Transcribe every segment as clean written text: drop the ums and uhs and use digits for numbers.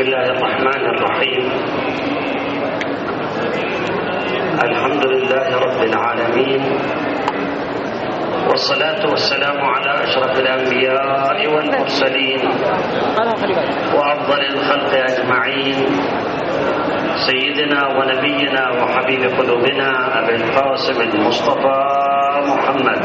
الله الرحمن الرحيم. الحمد لله رب العالمين، والصلاة والسلام على أشرف الأنبياء والمرسلين وأفضل الخلق أجمعين، سيدنا ونبينا وحبيب قلوبنا أبي القاسم المصطفى محمد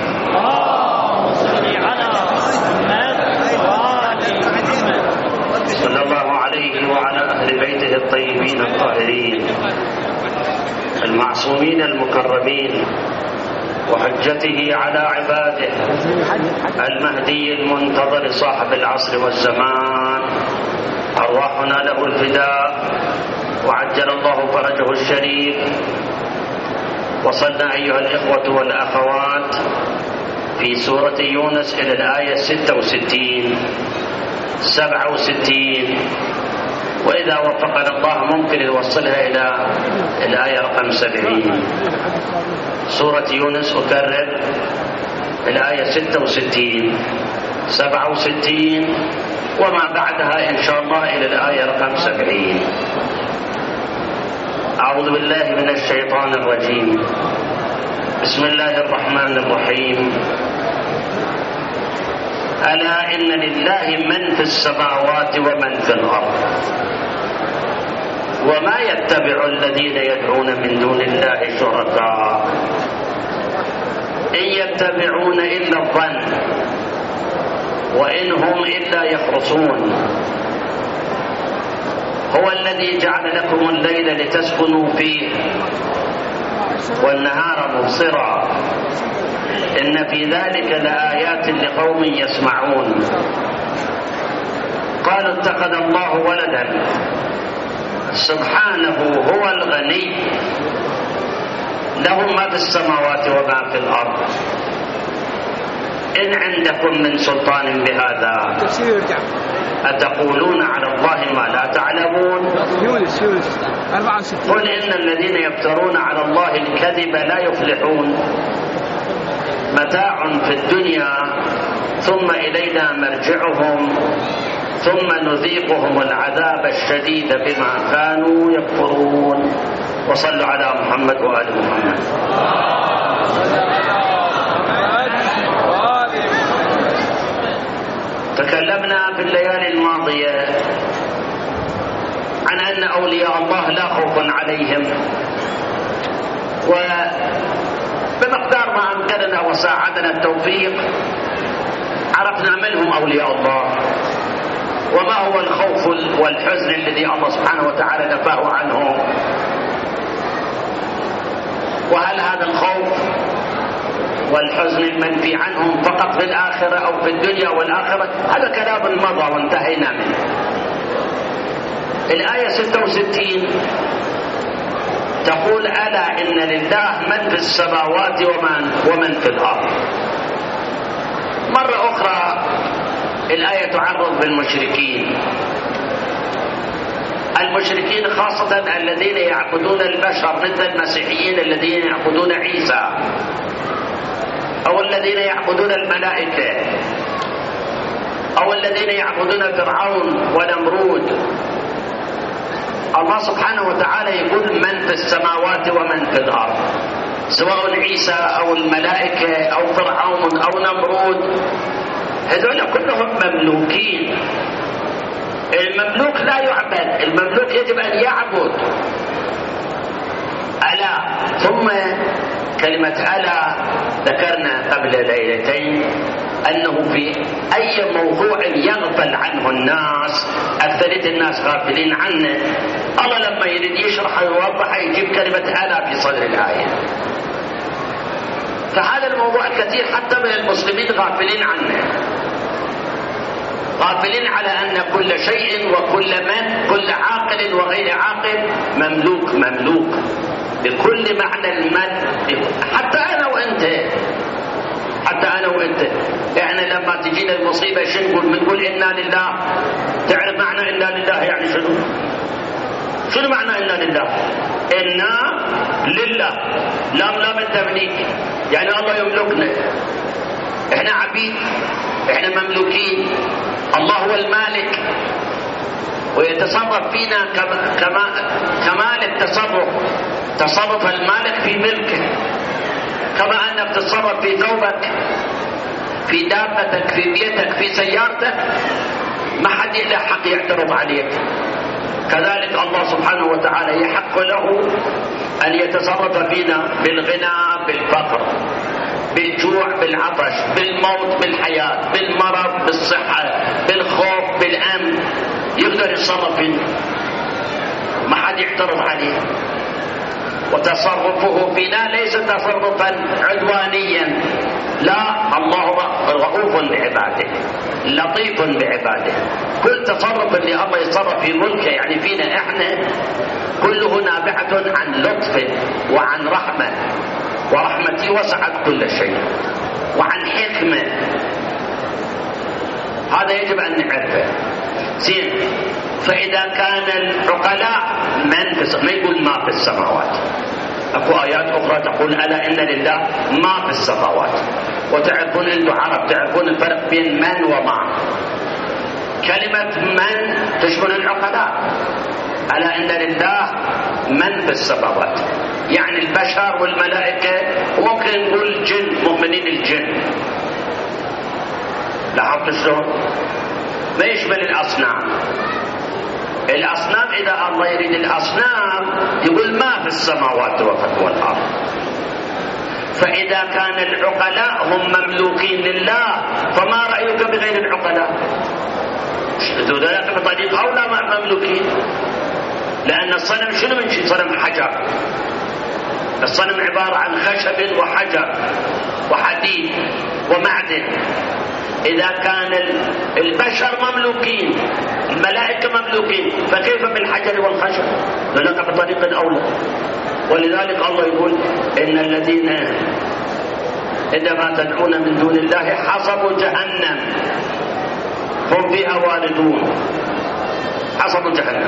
صلى الله عليه وعلى أهل بيته الطيبين الطاهرين المعصومين المكرمين، وحجته على عباده المهدي المنتظر صاحب العصر والزمان، أرواحنا له الفداء وعجل الله فرجه الشريف. وصلنا أيها الإخوة والأخوات في سورة يونس إلى الآية 66 67، وإذا وفقنا الله ممكن نوصلها إلى الآية رقم 70. سورة يونس أكرر الآية 66 67 وما بعدها إن شاء الله إلى الآية رقم 70. أعوذ بالله من الشيطان الرجيم. بسم الله الرحمن الرحيم. ألا إن لله من في السماوات ومن في الأرض، وما يتبع الذين يدعون من دون الله شركاء إن يتبعون إلا الظن وإن هم إلا يخرصون. هو الذي جعل لكم الليل لتسكنوا فيه والنهار مبصرا، إن في ذلك لآيات لقوم يسمعون. قالوا اتخذ الله ولدا، سبحانه هو الغني، له ما في السماوات وما في الأرض، إن عندكم من سلطان بهذا أتقولون على الله ما لا تعلمون. قل إن الذين يفترون على الله الكذب لا يفلحون، متاع في الدنيا ثم إلينا مرجعهم ثم نذيقهم العذاب الشديد بما كانوا يكفرون. وصلوا على محمد وآل محمد. تكلمنا في الليالي الماضية عن أن أولياء الله لا خوف عليهم، وبمقدار ما أمكننا وساعدنا التوفيق عرفنا من هم أولياء الله، وما هو الخوف والحزن الذي الله سبحانه وتعالى نفاه عنه، وهل هذا الخوف والحزن المنفي عنهم فقط في الآخرة أو في الدنيا والآخرة. هذا كلام مضى وانتهينا منه. الآية 66 تقول ألا إن لله من في السماوات ومن في الأرض. مرة أخرى الآية تعرض بالمشركين، المشركين خاصة الذين يعبدون البشر مثل المسيحيين الذين يعبدون عيسى، أو الذين يعبدون الملائكة، أو الذين يعبدون فرعون ونمرود. الله سبحانه وتعالى يقول من في السماوات ومن في الأرض، سواء عيسى أو الملائكة أو فرعون أو نمرود، هذول كلهم مملوكين. المملوك لا يعبد، المملوك يجب أن يعبد. ألا، ثم كلمة ألا ذكرنا قبل ليلتين أنه في أي موضوع يغفل عنه الناس، أكثرية الناس غافلين عنه، الله لما يريد يشرح ويوضح يجيب كلمة ألا في صدر الآية. فهذا الموضوع كثير حتى من المسلمين غافلين عنه، غافلين على أن كل شيء وكل من، كل عاقل وغير عاقل مملوك بكل معنى المد. حتى أنا وأنت إحنا لما تجينا المصيبة شو نقول؟ بنقول إنا لله. تعرف معنى إنا لله يعني شنو معنى إنا لله؟ إنا لله، لام التمليك، يعني الله يملكنا، إحنا عبيد، إحنا مملوكين، الله هو المالك. ويتصرف فينا كمال التصرف، تصرف المالك في ملكه، كما أنك تتصرف في ثوبك، في دابتك، في بيتك، في سيارتك، ما حد له حق يعترض عليك. كذلك الله سبحانه وتعالى يحق له أن يتصرف فينا بالغنى، بالفقر، بالجوع، بالعطش، بالموت، بالحياة، بالمرض، بالصحة، بالخوف، بالأمن، يقدر يتصرف فينا، ما حد يعترض عليه. وتصرفه فينا ليس تصرفا عدوانيا، لا، الله رؤوف بعباده، لطيف بعباده. كل تصرف اللي الله يتصرف في ملكه يعني فينا احنا كله نابعة عن لطف وعن رحمة، ورحمتي وسعت كل شيء، وعن حكمة. هذا يجب أن نعرفه. زين، فإذا كان العقلاء ما يقول ما في السماوات، اكو آيات أخرى تقول ألا إن لله ما في السماوات. وتعرفون أنتم عرب تعرفون الفرق بين من وما. كلمة من تشمل العقلاء، ألا إن لله من في السماوات، يعني البشر والملائكة، وممكن نقول الجن، مؤمنين الجن. لاحظت شلون؟ ما يشمل الأصنام. الأصنام إذا الله يريد الأصنام يقول ما في السماوات والأرض. فإذا كان العقلاء هم مملوكين لله، فما رأيك بغير العقلاء؟ ذلك بطريق أولى مملوكين، لأن الصنم شنو من شيء؟ صنم حجر. الصنم عبارة عن خشب وحجر وحديد ومعدن. إذا كان البشر مملوكين، الملائكة مملوكين، فكيف بالحجر والخشب؟ ذلك بطريق أولى. ولذلك الله يقول إن الذين عندما تدعون من دون الله حصبوا جهنم هم فيها والدون. حصبوا جهنم.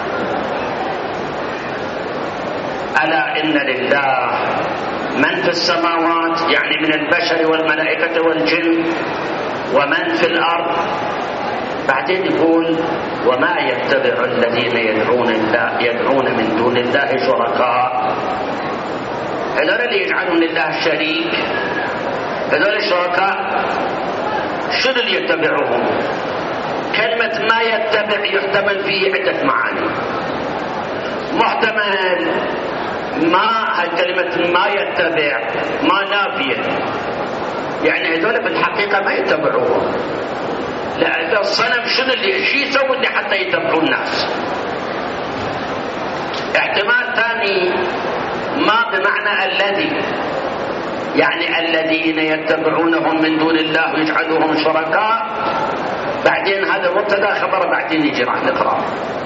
ألا إن لله من في السماوات، يعني من البشر والملائكة والجن، ومن في الأرض. بعدين يقول وما يتبع الذين يدعون من دون الله شركاء. هذول اللي يجعلون لله الشريك، هذول الشركاء شنو اللي يتبعوهم؟ كلمة ما يتبع يحتمل فيه عدة معاني. محتمل ما كلمة ما يتبع ما نافية، يعني هذول بالحقيقة ما يتبعوهم. لا، الصنم شنو اللي شي يسوي اللي حتى يتبعوا الناس؟ احتمال ثاني ما بمعنى الذي، يعني الذين يتبعونهم من دون الله ويجعلوهم شركاء. بعدين هذا مبتدا خبر، بعدين يجي راح نقرأ.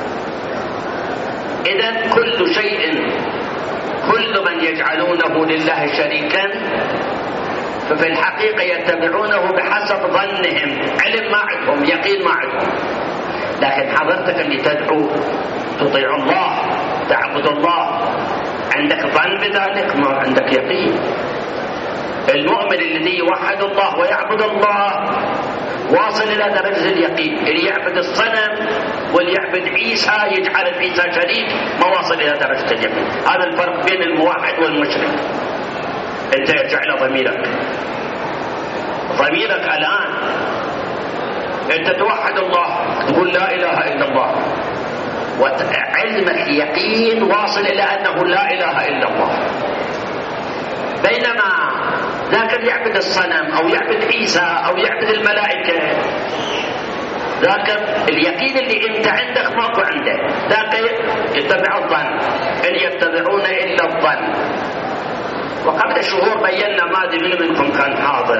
إذن كل شيء، كل من يجعلونه لله شريكا ففي الحقيقة يتبعونه بحسب ظنهم، علم ما عندهم، يقين ما عندهم. لكن حضرتك اللي تدعو تطيع الله، تعبد الله، عندك ظن بذلك، ما عندك يقين. المؤمن الذي يوحد الله ويعبد الله واصل إلى درجة اليقين. اللي يعبد الصنم واللي يعبد عيسى يجعل عيسى شريك، ما واصل إلى درجة اليقين. هذا الفرق بين الموحد والمشرك. أنت يرجع إلى ضميرك. ضميرك الآن أنت توحد الله، تقول لا إله إلا الله، وعلمك يقين واصل إلى أنه لا إله إلا الله. بينما ذاك اللي يعبد الصنم أو يعبد عيسى أو يعبد الملائكة، ذاك اليقين اللي أنت عندك ماكو عنده، ذاك يتبع الظن، إن يتبعون إلا الظن. وقبل شهور بينا، ما أدري من منكم كان حاضر،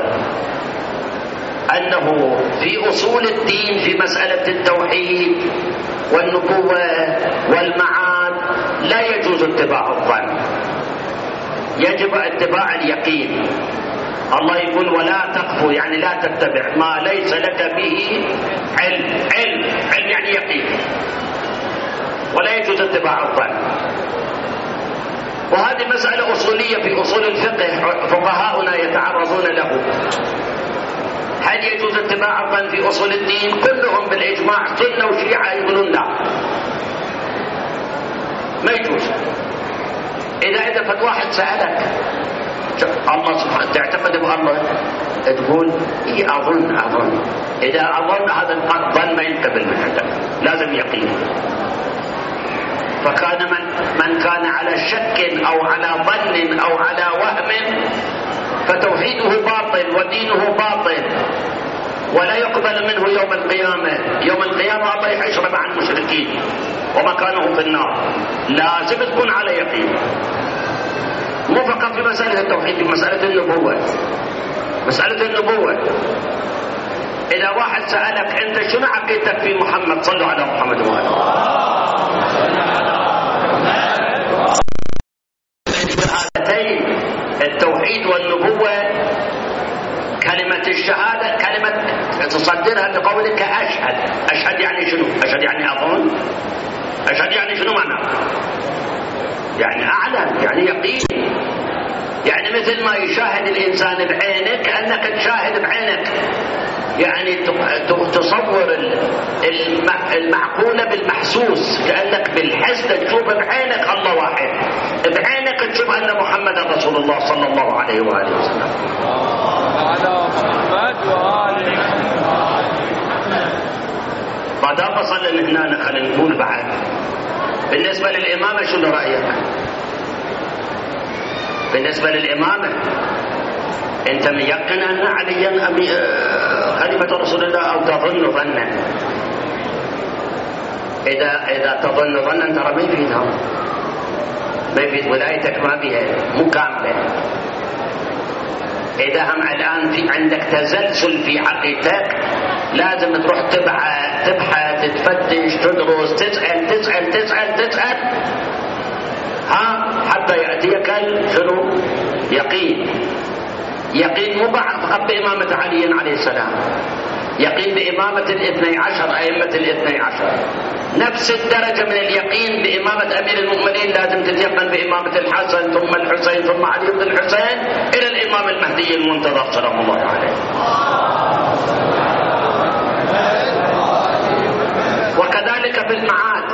أنه في أصول الدين في مسألة التوحيد والنبوة والمعاد لا يجوز اتباع الظن، يجب اتباع اليقين. الله يقول ولا تقف، يعني لا تتبع ما ليس لك به علم. علم يعني يقين، ولا يجوز اتباع الظن. وهذه مسألة أصولية في أصول الفقه، فقهاؤنا يتعرضون له. هل يجوز اتباع الظن في أصول الدين؟ كلهم بالإجماع سنة وشيعة يقولون لا، ما يجوز. إذا فت واحد سألك الله سبحانه تعتقد بالله، تقول إيه أظن. إذا أظن هذا الظن ما ينقبل من عندك، لازم يقين. فكان من كان على شك أو على ظن أو على وهم فتوحيده باطل ودينه باطل ولا يقبل منه يوم القيامة. يوم القيامة الله يحشر مع المشركين ومكانه في النار. لازم تكون على يقين، مو فقط في مسألة التوحيد، في مسألة النبوة. مسألة النبوة إذا واحد سألك أنت شنو عقيدتك في محمد، صلوا على محمد وآله. التوحيد والنبوة كلمة الشهادة كلمة تصدرها بقولك أشهد يعني شنو؟ أشهد يعني أظن. أشهد يعني شنو معنى؟ يعني أعلم، يعني يقين. يعني مثل ما يشاهد الإنسان بعينك كأنك تشاهد بعينك، يعني تصور المعقولة بالمحسوس، كأنك بالحس تشوف بعينك الله واحد، بعينك تشوف أن محمد رسول الله صلى الله عليه وآله وسلم. بعد وصل هنا خلينا نقول بعد بالنسبة للإمامة شنو رأيك؟ بالنسبة للإمامة أنت ميقن أن عليا خليفة رسول الله أو تظن ظنا؟ إذا تظن ظنا ترى ما يفيدها، ما يفيد ولايتك، ما بها مو كاملة. إذا هم الآن في عندك تزلزل في عقيدتك لازم تروح تبحث تفتش تدرس تسأل حتى يأتيك شنو؟ يقين مو فقط بإمامة علي عليه السلام، يقين بإمامة 12 أئمة 12. نفس الدرجة من اليقين بإمامة أمير المؤمنين لازم تتيقن بإمامة الحسن ثم الحسين ثم علي بن الحسين إلى الإمام المهدي المنتظر سلام الله عليه. وكذلك في المعاد،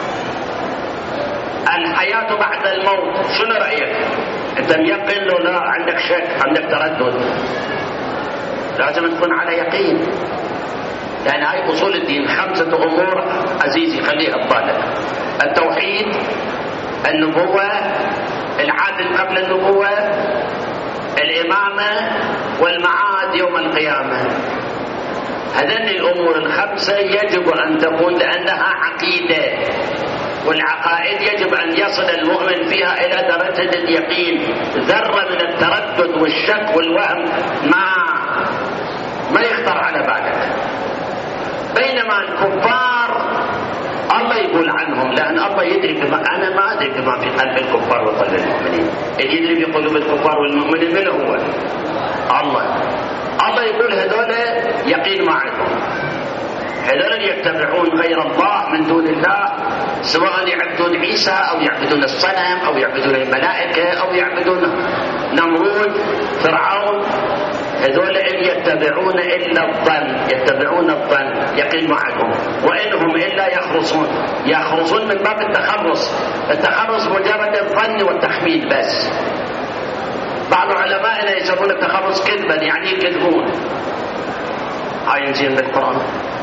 الحياة بعد الموت شنو رأيك؟ أنت ميقن لو لا عندك شك عندك تردد؟ لازم تكون على يقين، لأن هاي أصول الدين 5 أمور عزيزي خليها ببالك: التوحيد، النبوة، العادل قبل النبوة، الإمامة، والمعاد يوم القيامة. هذين الأمور 5 يجب أن تكون لأنها عقيدة، والعقائد يجب أن يصل المؤمن فيها إلى درجة اليقين. ذرة من التردد والشك والوهم ما يخطر على بالك. بينما الكفار الله يقول عنهم، لأن الله يدري بما أنا ما أدري بما في قلب الكفار وقلب المؤمنين. اللي يدري بقلوب الكفار والمؤمنين من هو؟ الله يقول هذول يقين ما عندهم، هذول يتبعون غير الله من دون الله، سواء يعبدون عيسى أو يعبدون الصنم أو يعبدون الملائكة أو يعبدون نمرود فرعون. هذول إن يتبعون إلا الظن، يتبعون الظن، يقين معهم، وإنهم إلا يخرصون من باب التخرص مجرد الظن والتخمين بس. بعض علمائنا يسمون التخرص كذبا، يعني يكذبون. هاي ينزل بالقرآن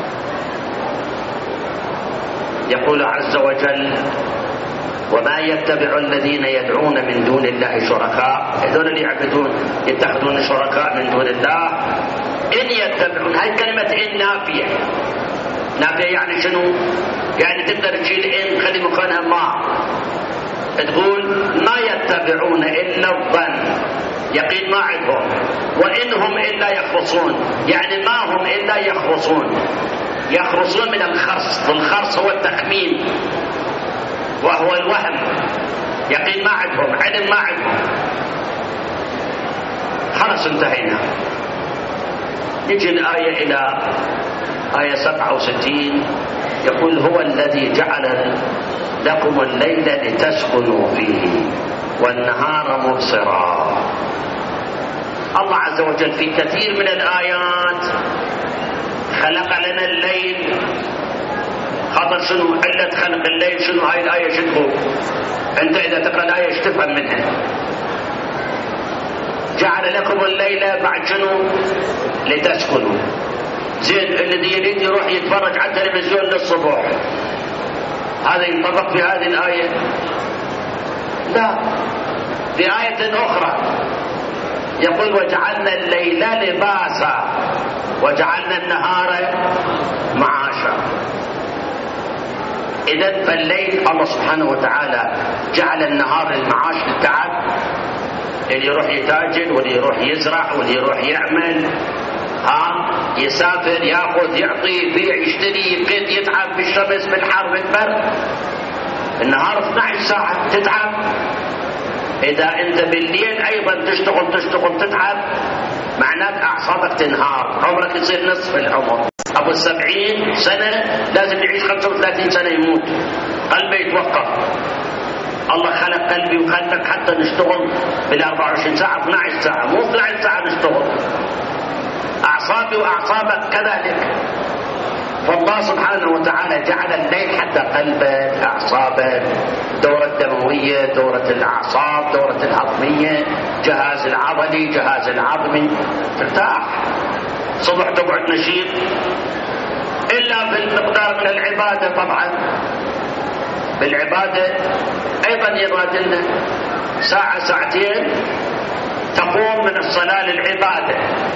يقول عز وجل: وما يتبع الذين يدعون من دون الله شركاء. هذول اللي يعبدون يتخذون شركاء من دون الله. إن يتبعون، هاي كلمة إن نافية يعني شنو؟ يعني تقدر تشيل إن خلي مكانها ما، تقول ما يتبعون إلا الظن، يقين ما عندهم، وإنهم إلا يخرصون، يعني ما هم إلا يخرصون من الخرص، والخرص هو التخمين وهو الوهم. يقين ما عندهم، علم ما عندهم. خلاص انتهينا. نجي الآية إلى آية 67 يقول: هو الذي جعل لكم الليل لتسكنوا فيه والنهار مبصرا. الله عز وجل في كثير من الآيات خلق لنا الليل. خاطر شنو علة خلق الليل؟ شنو هاي الآية؟ شنو أنت إذا تقرأ الآية ايش تفهم منها؟ جعل لكم الليل بعد شنو؟ لتسكنوا. زين الذي يريد يروح يتفرج على التلفزيون للصبح هذا ينطبق في هذه الآية؟ لا. في آية أخرى يقول وجعلنا الليل لباسا وجعلنا النهار معاشا. إذن فالليل الله سبحانه وتعالى جعل النهار للمعاش للتعب، اللي يروح يتاجر واللي يروح يزرع واللي يروح يعمل يسافر ياخذ يعطي يبيع يشتري يقيت يتعب بالشمس بالحر بالبرد. النهار 12 ساعة تتعب. إذا أنت بالليل أيضا تشتغل تتعب معناته أعصابك تنهار، عمرك يصير نصف العمر. أبو 70 سنة لازم يعيش 35 سنة يموت، قلبه يتوقف. الله خلق قلبي وقلبك حتى نشتغل بال24 ساعة 12 ساعة مو 12 ساعة نشتغل. أعصابي وأعصابك كذلك. فالله سبحانه وتعالى جعل الليل حتى قلبك أعصابك دورة الدموية دورة الأعصاب دورة الهضمية جهاز العضلي جهاز العظمي ترتاح. صبح تقعد نشيط إلا بالمقدار من العبادة. طبعا بالعبادة أيضا يراد لنا ساعة ساعتين تقوم من الصلاة للعبادة.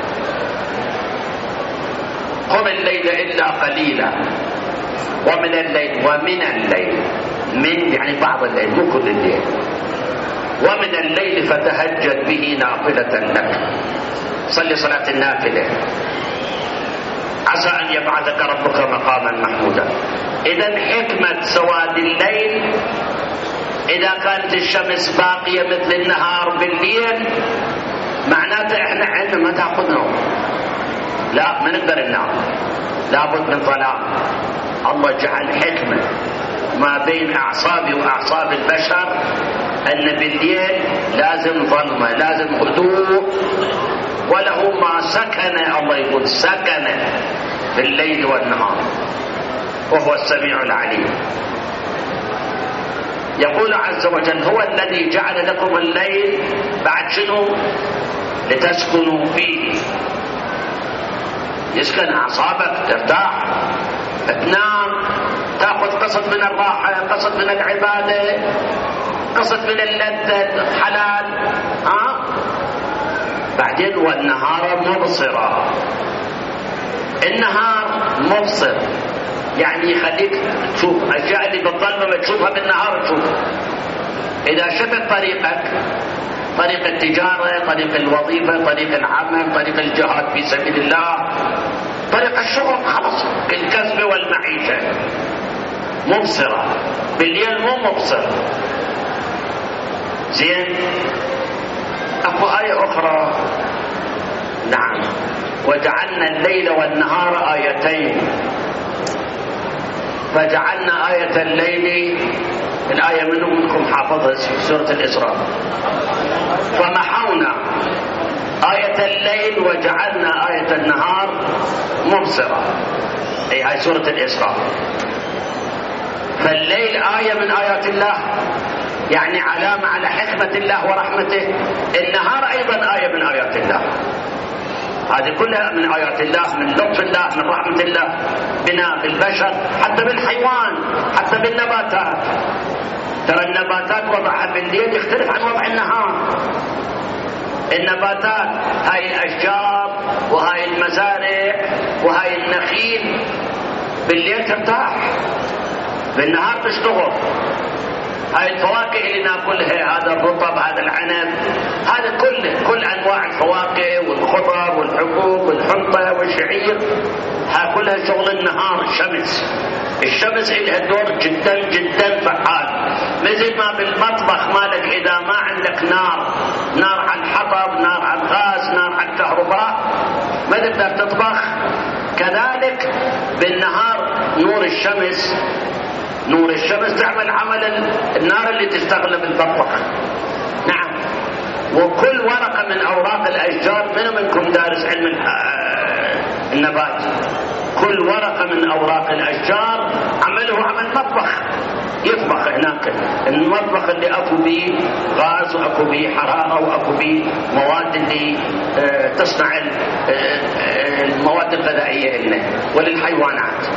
قم الليل إلا قليلا ومن الليل من يعني بعض الليل مو كل الليل. ومن الليل فتهجد به نافلة لك. صلي صلاة النافلة عسى أن يبعثك ربك مقاما محمودا. إذن حكمة سواد الليل إذا كانت الشمس باقية مثل النهار بالليل معناته إحنا عندنا ما تأخذ نوم. لا ما نقدر ننام لابد من ظلام. الله جعل حكمة ما بين أعصابي وأعصاب البشر أن بالليل لازم ظلمة لازم هدوء وله ما سكن. الله يقول سكن في الليل والنهار وهو السميع العليم. يقول عز وجل هو الذي جعل لكم الليل بعد شنو؟ لتسكنوا فيه. يسكن أعصابك ترتاح تنام تأخذ قسط من الراحة قسط من العبادة قسط من اللذة الحلال. بعدين والنهار مبصرا. النهار مبصر يعني يخليك تشوف أشياء اللي بالظلمة ما تشوفها بالنهار تشوفها. إذا شفت طريقك طريق التجارة طريق الوظيفة طريق العمل طريق الجهاد في سبيل الله طريق الشغل خلاص الكسب والمعيشة مبصرة. بالليل مو مبصر. زين أكو آية أخرى نعم وجعلنا الليل والنهار آيتين فجعلنا آية الليل الآية منكم حافظها في سورة الإسراء فمحونا آية الليل وجعلنا آية النهار مبصرة. أي هاي سورة الإسراء. فالليل آية من آيات الله يعني علامة على حكمة الله ورحمته. النهار أيضا آية من آيات الله. هذه كلها من آيات الله من لطف الله من رحمة الله بنا بالبشر حتى بالحيوان حتى بالنباتات. ترى النباتات وضعها بالليل يختلف عن وضع النهار. النباتات هاي الأشجار وهاي المزارع وهاي النخيل بالليل ترتاح بالنهار تشتغل. هاي الفواكه اللي ناكلها هذا الرطب هذا العنب هذا كل انواع الفواكه والخضر والحبوب والحنطه والشعير ها كلها شغل النهار. الشمس لها دور جدا جدا فعال. مثل ما بالمطبخ مالك اذا ما عندك نار على الحطب نار على الغاز نار على الكهرباء ما تقدر تطبخ. كذلك بالنهار نور الشمس تعمل عمل النار اللي تشتغل بالمطبخ. نعم وكل ورقة من أوراق الأشجار، من منكم دارس علم النبات؟ كل ورقة من أوراق الأشجار عمله عمل مطبخ، يطبخ هناك المطبخ اللي أكو به غاز وأكو به حرارة وأكو به مواد اللي تصنع المواد الغذائية لنا وللحيوانات.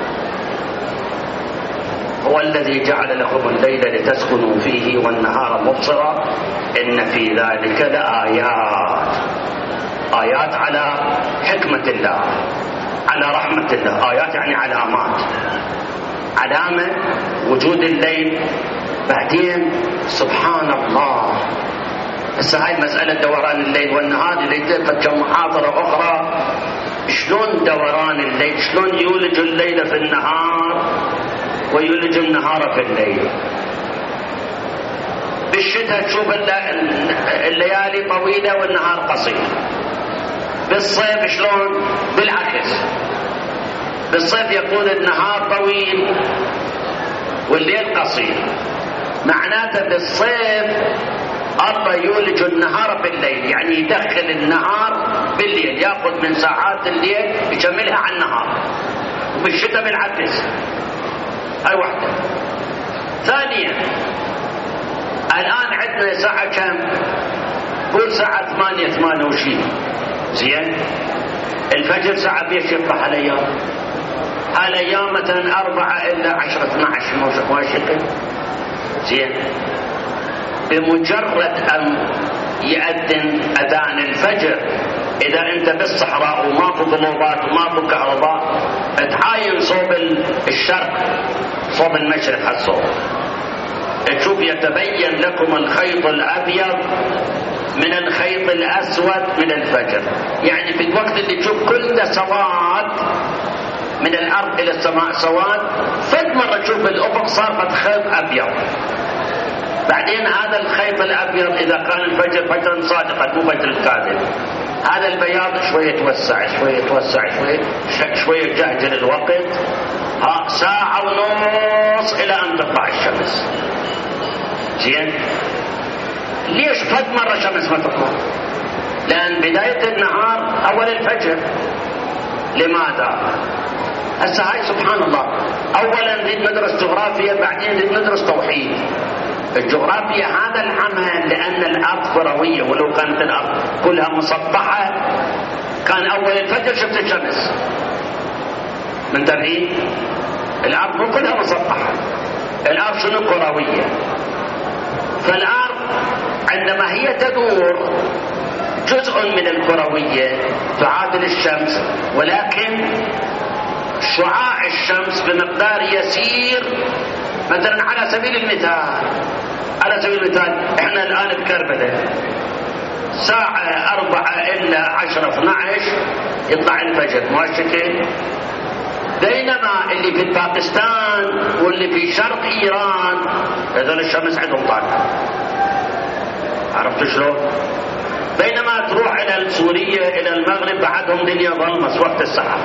هو الذي جعل لكم الليل لتسكنوا فيه والنهار مبصرا إن في ذلك لآيات، آيات على حكمة الله، على رحمة الله. آيات يعني علامات، علامة وجود الليل. بعدين سبحان الله، هسه هاي مسألة دوران الليل والنهار اللي قد كم محاضرة أخرى، شلون دوران الليل، شلون يولج الليل في النهار ويولج النهار في الليل. بالشتاء تشوف الليالي طويلة والنهار قصير. بالصيف شلون؟ بالعكس، بالصيف يكون النهار طويل والليل قصير. معناته بالصيف الله يولج النهار بالليل، يعني يدخل النهار بالليل، ياخذ من ساعات الليل يكملها على النهار. وبالشتاء بالعكس. هاي واحدة. ثانيا، الآن عندنا ساعة كم؟ قول ساعة 8 وشي، زين؟ الفجر ساعة بيش يطلع هالأيام، هالأيام مثلا 4 إلى 10 12 مواشقة، زين؟ بمجرد أن يأذن أذان الفجر، إذا أنت بالصحراء وماكو ضلوبات وماكو كهرباء، تعاين صوب الشرق صوب المشرق هالصوب، تشوف يتبين لكم الخيط الأبيض من الخيط الأسود من الفجر. يعني في الوقت اللي تشوف كل سواد من الأرض إلى السماء سواد، فد مرة تشوف الأفق صار قد خيط أبيض. بعدين هذا الخيط الأبيض إذا كان الفجر فجرا صادقا مو فجر كاذب، هذا البياض شوية يتوسع شوية يتوسع شوية يجهجر الوقت، ساعة ونص إلى أن تطلع الشمس. زين؟ ليش فد مرة شمس ما تطلع؟ لأن بداية النهار أول الفجر. لماذا؟ هسه هاي سبحان الله، أولا نريد ندرس جغرافيا، بعدين نريد ندرس توحيد. الجغرافيا هذا العمل لأن الأرض كروية، ولو كانت الأرض كلها مسطحة كان أول الفجر شفت الشمس. منتبهين؟ الأرض مو كلها مسطحة، الأرض شنو؟ كروية. فالأرض عندما هي تدور جزء من الكروية تعادل الشمس، ولكن شعاع الشمس بمقدار يسير. مثلا على سبيل المثال احنا الآن بكربلاء ساعة 4 إلى 10 12 يطلع الفجر مواشكين، بينما اللي في باكستان واللي في شرق إيران هذول الشمس عندهم طالعة. عرفتوا شلون؟ بينما تروح إلى سوريا إلى المغرب بعدهم دنيا ظلمة وقت السحر.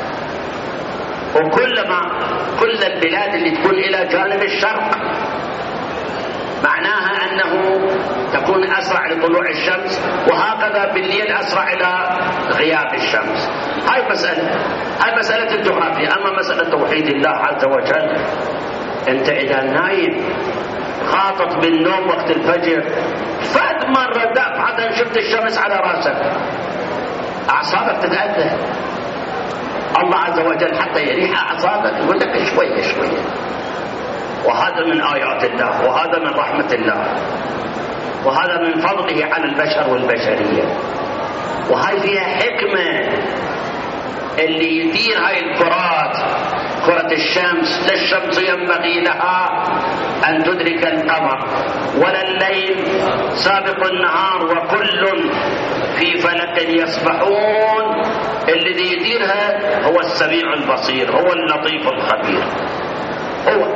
وكلما كل البلاد اللي تكون إلى جانب الشرق معناها أنه تكون أسرع لطلوع الشمس، وهكذا بالليل أسرع إلى غياب الشمس. هاي مسألة الجغرافيا. أما مسألة توحيد الله عز وجل، أنت إذا نايم خاطط بالنوم وقت الفجر، فات مرة دفعة شفت الشمس على رأسك، أعصابك تتأذى. الله عز وجل حتى يريح أعصابك يقول لك شوية شوية. وهذا من آيات الله، وهذا من رحمة الله، وهذا من فضله على البشر والبشرية. وهاي فيها حكمة. اللي يدير هاي الكرات، كرة الشمس، لا الشمس ينبغي لها أن تدرك القمر ولا الليل سابق النهار، وكل في فلك يسبحون. الذي يديرها هو السميع البصير، هو اللطيف الخبير. هو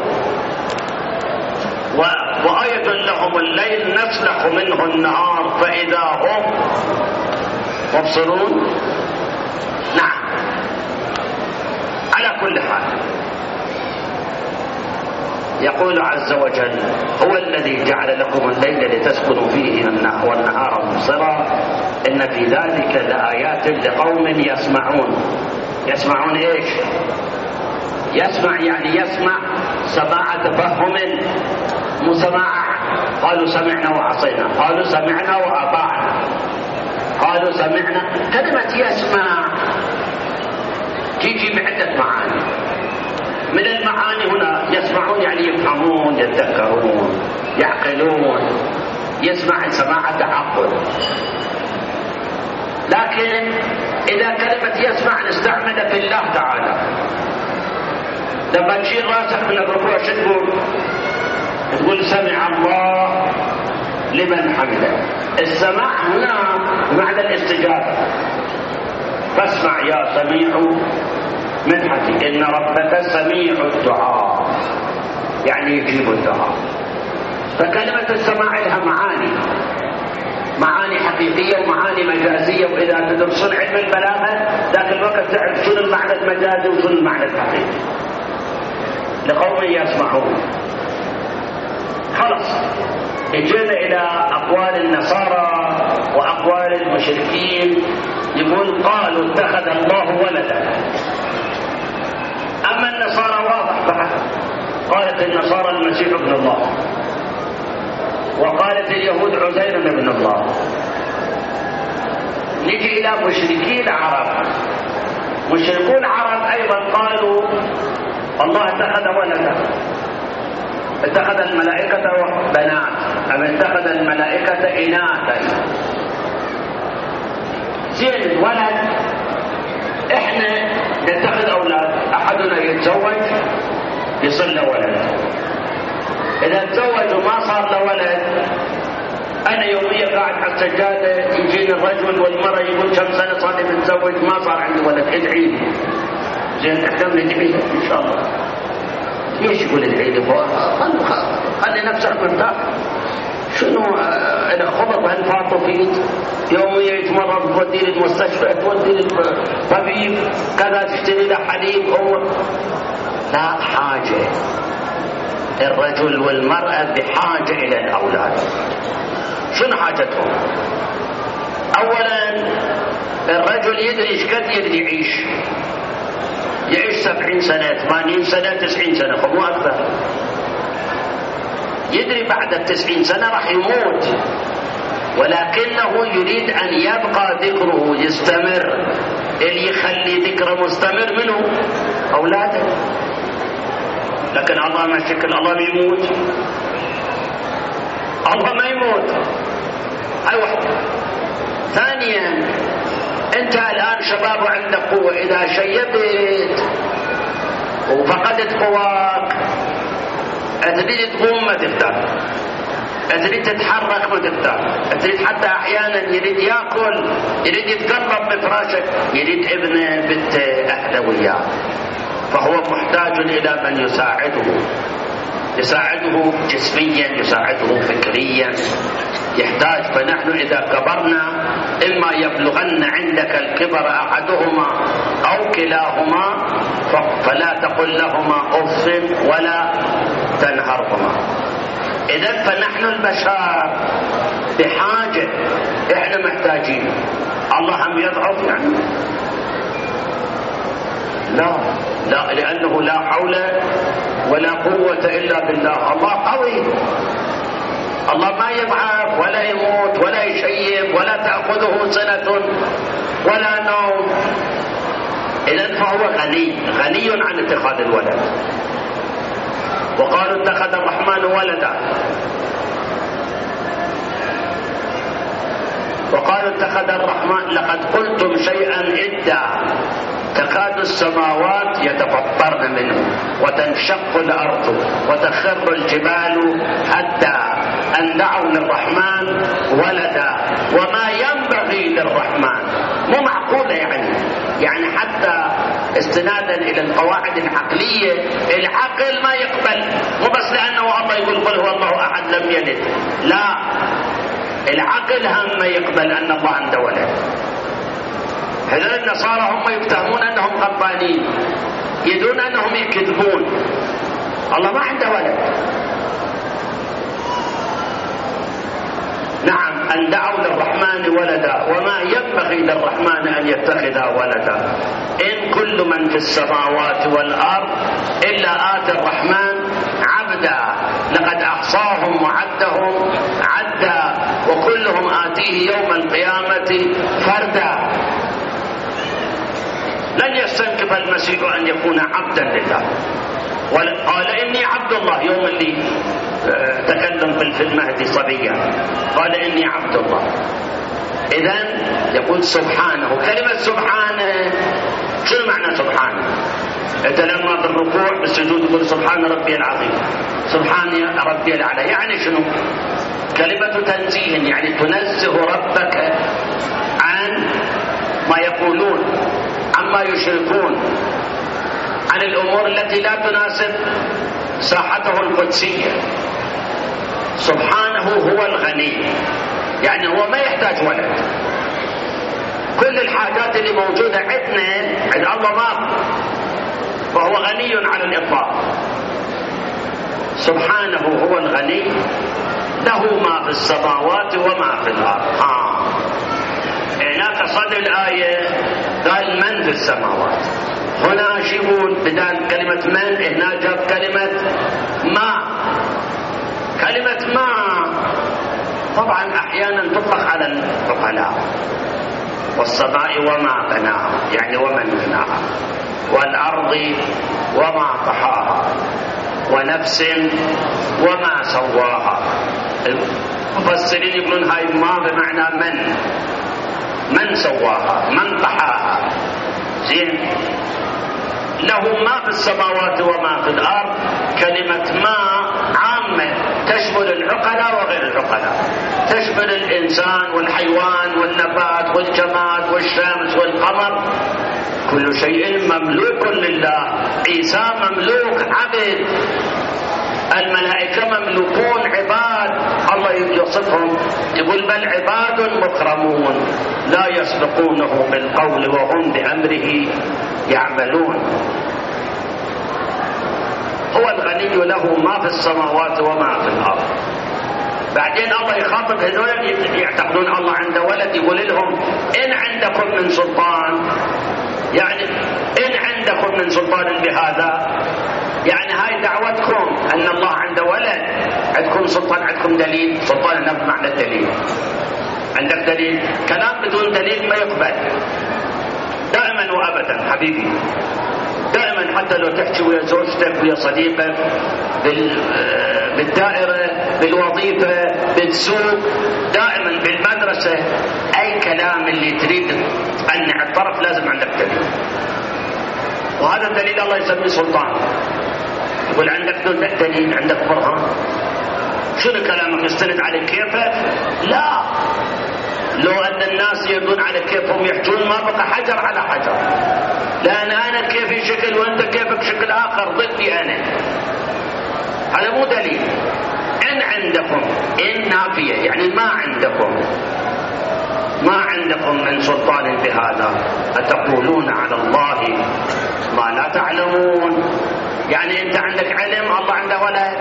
وآية لهم الليل نسلخ منه النهار فإذا هم مبصرون. نعم، على كل حال يقول عز وجل: هو الذي جعل لكم الليل لتسكنوا فيه والنهار مبصرا إن في ذلك لآيات لقوم يسمعون. يسمعون إيش؟ يسمع يعني يسمع سماع تفهم، مو سماع قالوا سمعنا وعصينا، قالوا سمعنا وأطعنا، قالوا سمعنا. كلمة يسمع تيجي بعدة معاني. من المعاني هنا يسمعون يعني يفهمون، يتذكرون، يعقلون، يسمع سماع تعقل. لكن إذا كلمة يسمع نستعمل في الله تعالى، لما تشيل راسك من الركوع شو تقول؟ تقول سمع الله لمن حمده. السماع هنا معنى الاستجابة. فاسمع يا سميع من حكي إن ربك سميع الدعاء، يعني يجيب الدعاء. فكلمة السماع لها معاني حقيقية ومعاني مجازية، وإذا تدرسون علم البلاغة ذاك الوقت تعرف شنو المعنى المجازي وشنو المعنى الحقيقي. لقوم يسمعون. خلص اجينا إلى أقوال النصارى وأقوال المشركين. يقول قالوا اتخذ الله ولدا. أما النصارى واضح بحث، قالت النصارى المسيح ابن الله، وقالت اليهود عزير ابن الله. نجي إلى مشركي العرب. مشركو العرب أيضا قالوا الله اتخذ ولدا، اتخذ الملائكة بنات أم اتخذ الملائكة إناثا. زين الولد احنا نتخذ أولاد، أحدنا يتزوج يصير له ولد، إذا تزوج وما صار له ولد، أنا يوميا قاعد على السجادة يجيني الرجل والمرأة يقول كم سنة صار لي متزوج ما صار عندي ولد، ادعي لي. زين احنا ندعي إن شاء الله. ليش يقول ادعي لي؟ خلي نفسك مرتاح. شنو إذا خبط هالفاطفيت يوميا يتمرض تودي لي المستشفى، تودي لي الطبيب كذا، تشتري له حليب. لا حاجة. الرجل والمرأة بحاجة إلى الأولاد. شنو حاجتهم؟ أولا الرجل يدري ايش قد يدري يعيش 70 سنة 80 سنة 90 سنة، فمو أكثر. يدري بعد 90 سنة راح يموت، ولكنه يريد أن يبقى ذكره يستمر. اللي يخلي ذكره مستمر منه أولاده. لكن الله ما شكل الله ما يموت، الله ما يموت. هاي واحدة. ثانيا انت الآن شباب وعندك قوة، إذا شيبت وفقدت قواك تريد تقوم ما تقدر، تريد تتحرك ما تقدر، تريد حتى أحيانا يريد يأكل، يريد يتقرب بفراشك، يريد ابنه بنته أهله وياه. فهو محتاج إلى من يساعده جسميا، يساعده فكريا، يحتاج. فنحن إذا كبرنا إما يبلغن عندك الكبر أحدهما أو كلاهما فلا تقل لهما أف ولا تنهرهما. إذن فنحن البشر بحاجة، إحنا محتاجين. الله هم يضعف يعني؟ لا، لأنه لا حول ولا قوة إلا بالله. الله قوي، الله ما يضعف ولا يموت ولا يشيب ولا تأخذه سنة ولا نوم. إذن فهو غني عن اتخاذ الولد. وقالوا اتخذ الرحمن ولدا، وقالوا اتخذ الرحمن لقد قلتم شيئا عدا تكاد السماوات يتفطرن منه وتنشق الأرض وتخر الجبال حتى أن دعوا للرحمن ولدا وما ينبغي للرحمن. مو معقولة يعني حتى استنادا إلى القواعد العقلية، العقل ما يقبل. مو بس لأنه الله يقول قل هو الله أحد لم يلد، لا، العقل هم ما يقبل أن الله عنده ولد. هذول النصارى هم يفتهمون أنهم غضبانين، يدرون أنهم يكذبون، الله ما عنده ولد. نعم، أن دعوا للرحمن ولدا وما ينبغي للرحمن أن يتخذ ولدا. إن كل من في السماوات والأرض إلا آتي الرحمن عبدا لقد أحصاهم وعدهم عدا وكلهم آتيه يوم القيامة فردا. لن يستنكف المسيح أن يكون عبدا لله. قال إني عبد الله يوم اللي تكلم في المهدي صبيا، قال إني عبد الله. إذن يقول سبحانه. كلمة سبحانه شنو معنى سبحانه؟ أنت لما بالركوع بالسجود تقول سبحان ربي العظيم، سبحان ربي الأعلى، يعني شنو؟ كلمة تنزيه، يعني تنزه ربك عن ما يقولون، عما يشركون، عن الأمور التي لا تناسب ساحته القدسية. سبحانه هو الغني، يعني هو ما يحتاج ولد. كل الحاجات اللي موجودة عندنا عند الله ما، فهو غني على الإطلاق. سبحانه هو الغني له ما في السماوات وما في الأرض. هناك صدر الآية قال من في السماوات، هنا يقول بدال كلمة من هنا جاب كلمة ما. كلمة ما طبعا أحيانا تطلق على العقلاء. والسماء وما بناها، يعني ومن بناها، والأرض وما طحاها، ونفس وما سواها. المفسرين يقولون هاي ما بمعنى من سواها، من طحاها. زين، له ما في السماوات وما في الأرض. كلمة ما عامة تشمل العقلاء وغير العقلاء، تشمل الإنسان والحيوان والنبات والجماد والشمس والقمر. كل شيء مملوك لله. عيسى مملوك عبد، الملائكة مملوكون عباد. الله يوصفهم يقول بل عباد مكرمون لا يسبقونه بالقول وهم بأمره يعملون. هو الغني له ما في السماوات وما في الأرض. بعدين الله يخاطب هذول يعتقدون الله عنده ولد، يقول لهم إن عندكم من سلطان، يعني إن عندكم من سلطان بهذا، يعني هاي دعوتكم أن الله عنده ولد، عندكم سلطان، عندكم دليل. سلطان هنا بمعنى الدليل. عندك دليل؟ كلام بدون دليل ما يقبل دائما وأبدا حبيبي. دائما حتى لو تحكي ويا زوجتك ويا صديقك بالدائرة، بالوظيفة، بالسوق، دائما بالمدرسة، أي كلام اللي تريد أن الطرف لازم عندك دليل. وهذا الدليل الله يسميه سلطان. يقول عندك دليل، عندك برهان. شنو كلامك يستند على كيفك؟ لا، لو أن الناس يردون على كيفهم يحجون ما بقى حجر على حجر، لأن أنا كيفي شكل وأنت كيفك شكل آخر ضدي أنا. هذا مو دليل. إن عندكم، إن نافية يعني ما عندكم من سلطان بهذا أتقولون على الله ما لا تعلمون. يعني أنت عندك علم الله عنده ولد.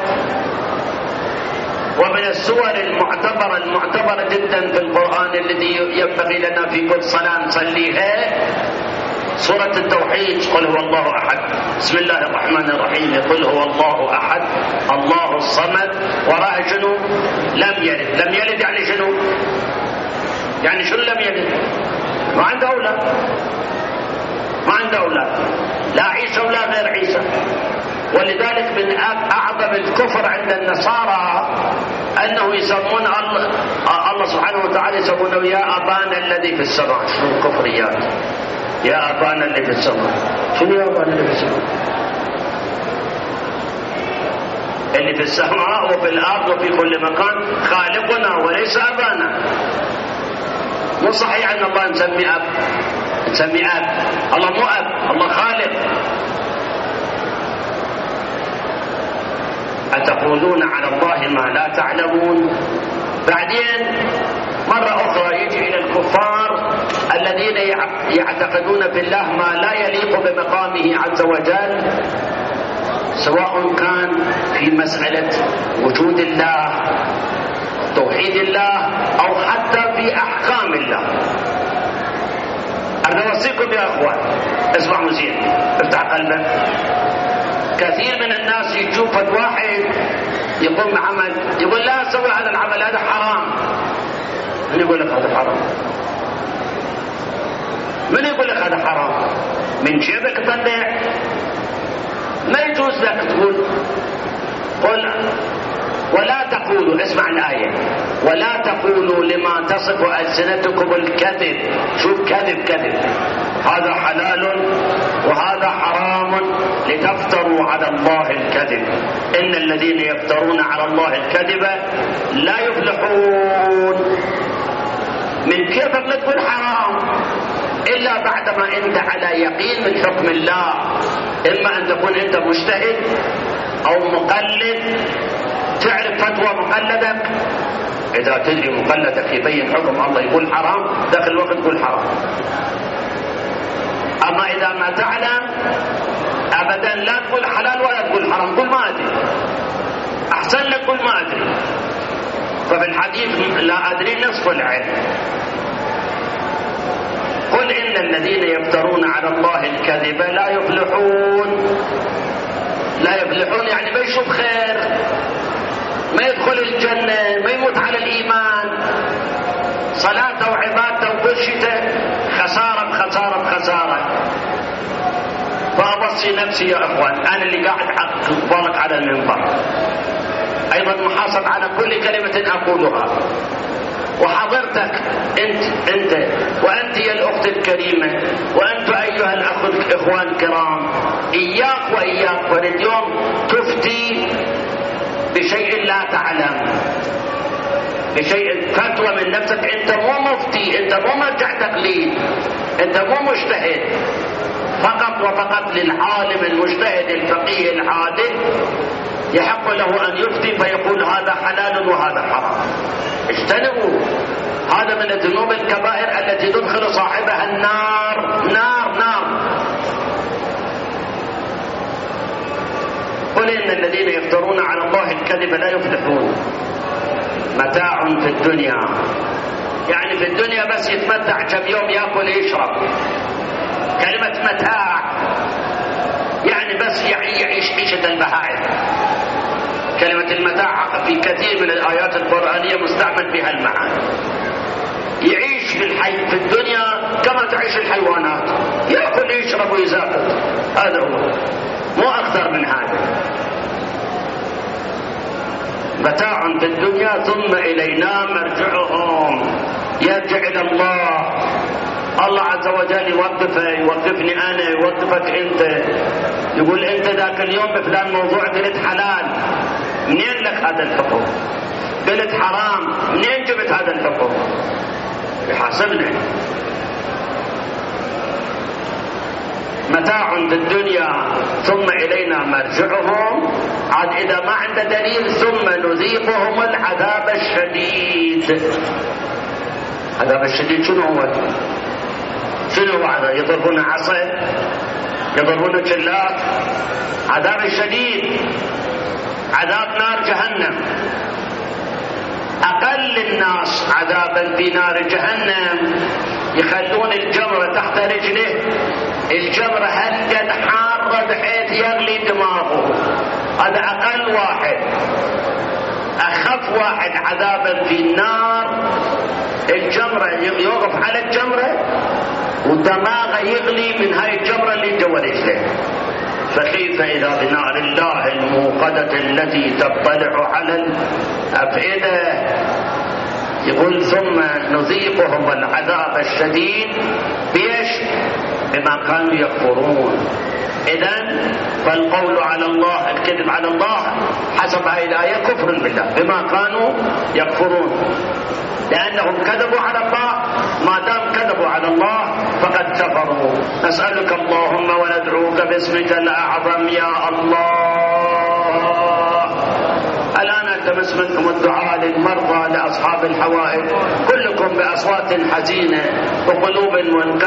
ومن السور المعتبرة جدا في القرآن الذي ينبغي لنا في كل صلاة نصليها سورة التوحيد. قل هو الله أحد. بسم الله الرحمن الرحيم. قل هو الله أحد الله الصمد. وراء شنو؟ لم يلد. لم يلد يعني شنو؟ يعني شنو لم يلد؟ ما عنده أولاد، ما عنده أولاد، لا عيسى ولا غير عيسى. ولذلك من أعظم الكفر عند النصارى أنه يسمون الله سبحانه وتعالى يسمونه يا أبانا الذي في السماء. شنو الكفريات؟ يا أبانا اللي في السماء. شنو يا أبانا اللي في السماء؟ اللي في السماء وفي الأرض وفي كل مكان خالقنا وليس أبانا. مو صحيح أن الله نسمي أب، نسمي أب. الله مو أب، الله خالق. أتقولون على الله ما لا تعلمون. بعدين مرة أخرى يجي إلى الكفار الذين يعتقدون بالله ما لا يليق بمقامه عز وجل. سواء كان في مسألة وجود الله توحيد الله أو حتى في أحكام الله. أنا أوصيكم يا أخوان اسمعوا زين، افتح قلبك. كثير من الناس يشوف واحد يقوم بعمل يقول لا أسوي هذا العمل، هذا حرام. من يقول لك هذا حرام؟ من يقول لك هذا حرام؟ من جيبك طلع. ما يجوز لك تقول قل ولا تقولوا، اسمع الآية، ولا تقولوا لما تصف ألسنتكم الكذب. شوف كذب كذب، هذا حلال وهذا حرام لتفتروا على الله الكذب، إن الذين يفترون على الله الكذب لا يفلحون. من كيفك لا تقول حرام إلا بعدما أنت على يقين من حكم الله، إما أن تكون أنت مجتهد أو مقلد، تعرف فتوى مقلدك. إذا تدري مقلدك يبين حكم الله يقول حرام، داخل الوقت تقول حرام. أما إذا ما تعلم أبدا لا تقول حلال ولا تقول حرام، قل ما أدري، أحسن لك قل ما أدري. ففي الحديث لا أدري نصف العلم. قل إن الذين يفترون على الله الكذب لا يفلحون. لا يفلحون يعني ما يشوف خير، ما يدخل الجنة، ما يموت على الإيمان، صلاته وعبادته وبرشته خسارة بخسارة بخسارة. فأوصي نفسي يا أخوان، أنا اللي قاعد أخبرك على المنبر، أيضا محاسب على كل كلمة أقولها، وحضرتك أنت وأنت يا الأخت الكريمة، وأنت أيها الأخوان الكرام، إياك وإياك واليوم تفتي بشيء لا تعلم، بشيء فتوى من نفسك. أنت مو مفتي، أنت مو مرجع تقليد، أنت مو مجتهد. فقط وفقط للعالم المجتهد الفقيه العادل يحق له أن يفتي فيقول هذا حلال وهذا حرام. اجتنبوا، هذا من الذنوب الكبائر التي تدخل صاحبها النار. نار نار. قل إن الذين يفترون على الله الكذب لا يفلحون. متاع في الدنيا، يعني في الدنيا بس يتمتع كم يوم، يأكل يشرب. كلمة متاع يعني بس يعيش عيشة البهائم. كلمة المتاع في كثير من الآيات القرآنية مستعمل بها المعنى. يعيش في الدنيا كما تعيش الحيوانات، يأكل يشرب ويزاقط، هذا هو، مو أكثر من هذا. متاع في الدنيا ثم إلينا مرجعهم. يرجع إلى الله، الله عز وجل يوقفني أنا، يوقفك أنت، يقول أنت ذاك اليوم بفلان موضوع قلت حلال، منين لك هذا الحكم؟ قلت حرام، منين جبت هذا الحكم؟ يحاسبنا. متاع في الدنيا ثم إلينا مرجعهم. عاد إذا ما عنده دليل ثم نذيقهم العذاب الشديد. العذاب الشديد شنو هو؟ شنو هو هذا؟ يضربون عصا، يضربون جلاد. عذاب الشديد عذاب نار جهنم. أقل الناس عذابا في نار جهنم يخلون الجمرة تحت رجله، الجمرة هلقد حارة بحيث يغلي دماغه. هذا أقل واحد. أخف واحد عذابا في النار الجمرة، يوقف على الجمرة ودماغه يغلي من هاي الجمرة اللي جوا رجله. فكيف إذا بنار الله الموقدة التي تطلع على الأفئدة؟ يقول ثم نذيقهم العذاب الشديد بيش؟ بما كانوا يكفرون. إذن فالقول على الله، الكذب على الله حسب هذه الآية كفر بالله، بما كانوا يكفرون، لأنهم كذبوا على الله. ما دام كذبوا على الله فقد كفروا. نسألك اللهم وندعوك باسمك الأعظم يا الله. الآن التمس منكم الدعاء للمرضى، لأصحاب الحوائج، كلكم بأصوات حزينة وقلوب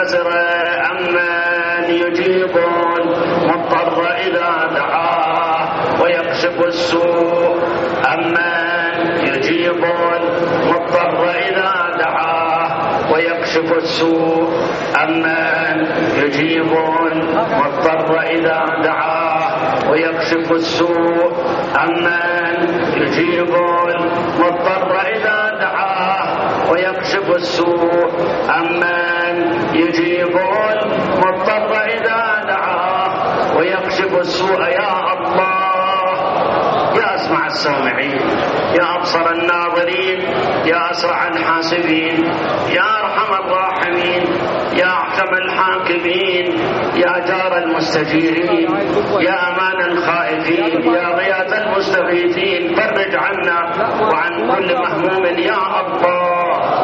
منكسرة، أمن يجيب المضطر إذا دعاه ويكشف السوء أمن يجيب المضطر إذا دعاه ويكشف السوء أمن يجيب المضطر إذا دعاه ويكشف السوء أمن يجيب المضطر إذا دعاه ويكشف السوء أمن يجيب المضطر إذا دعاه ويكشف السوء. يا الله يا أسمع السامعين، يا أبصر الناظرين، يا أسرع الحاسبين، يا أرحم الراحمين، يا أحكم الحاكمين، يا جار المستجيرين، يا أمان الخائفين، يا غياث المستغيثين، فرج عنا وعن كل مهموم يا الله.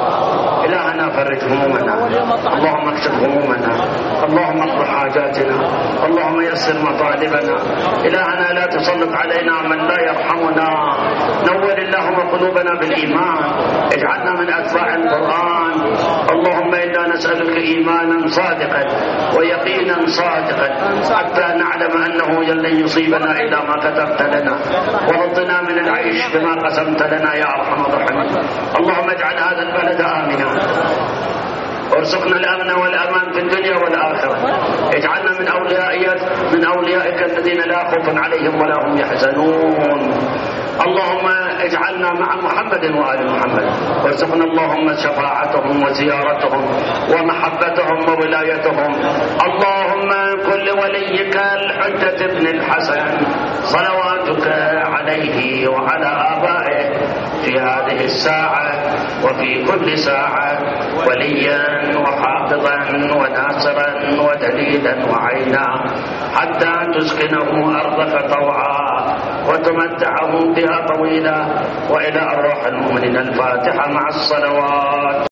إلهنا فرج همومنا، اللهم اكشف همومنا، اللهم اقض حاجاتنا، اللهم يسر مطالبنا. إلهنا لا تسلط علينا من لا يرحمنا. نور اللهم قلوبنا بالإيمان، اجعلنا من أتباع القرآن. اللهم إنا نسألك إيمانا صادقا ويقينا صادقا حتى نعلم أنه لن يصيبنا إلا ما كتبت لنا، ورضنا من العيش بما قسمت لنا يا أرحم الراحمين. اللهم اجعل هذا البلد آمنا، وارزقنا الأمن والأمان في الدنيا والآخرة. اجعلنا من أوليائك الذين لا خوف عليهم ولا هم يحزنون. اللهم اجعلنا مع محمد وآل محمد، وارزقنا اللهم شفاعتهم وزيارتهم ومحبتهم وولايتهم. اللهم كن لوليك الحجة بن الحسن صلواتك عليه وعلى آبائه في هذه الساعة وفي كل ساعة وليا وحافظا وناصرا ودليلا وعينا، حتى تسكنه أرضك طوعا وتمتعه بها طويلا. وإلى أرواح المؤمنين الفاتحة مع الصلوات.